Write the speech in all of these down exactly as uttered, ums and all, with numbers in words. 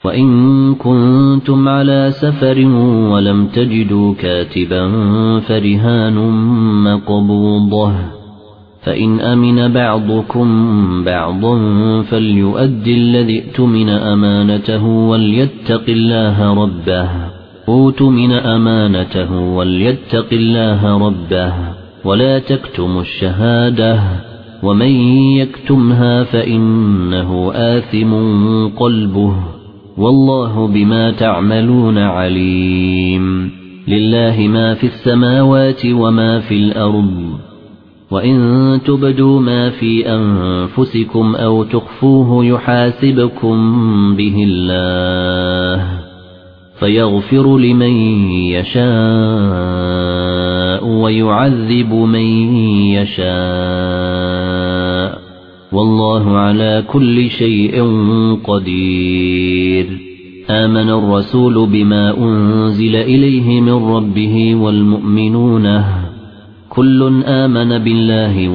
وإن كنتم على سفر ولم تجدوا كاتبا فرهان مقبوضة فإن أمن بعضكم بعضا فليؤدي الذي ائتمن أمانته وليتق الله ربه أوتمن أمانته وليتق الله ربه ولا تكتموا الشهادة ومن يكتمها فإنه آثم قلبه والله بما تعملون عليم. لله ما في السماوات وما في الأرض وإن تبدوا ما في أنفسكم أو تخفوه يحاسبكم به الله فيغفر لمن يشاء ويعذب من يشاء والله على كل شيء قدير. آمن الرسول بما أنزل إليه من ربه والمؤمنون كل آمن بالله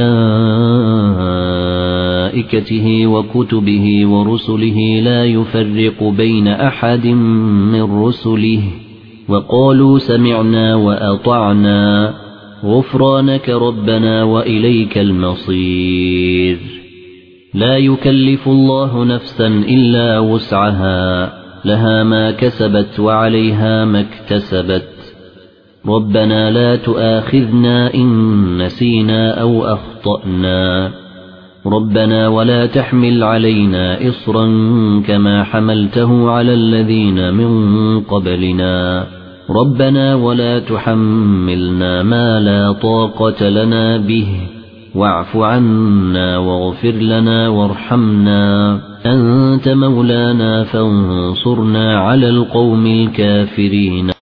وملائكته وكتبه ورسله لا يفرق بين أحد من رسله وقالوا سمعنا وأطعنا غفرانك ربنا وإليك المصير. لا يكلف الله نفسا إلا وسعها لها ما كسبت وعليها ما اكتسبت ربنا لا تؤاخذنا إن نسينا أو أخطأنا ربنا ولا تحمل علينا إصرا كما حملته على الذين من قبلنا ربنا ولا تحملنا ما لا طاقة لنا به واعف عنا واغفر لنا وارحمنا أنت مولانا فانصرنا على القوم الكافرين.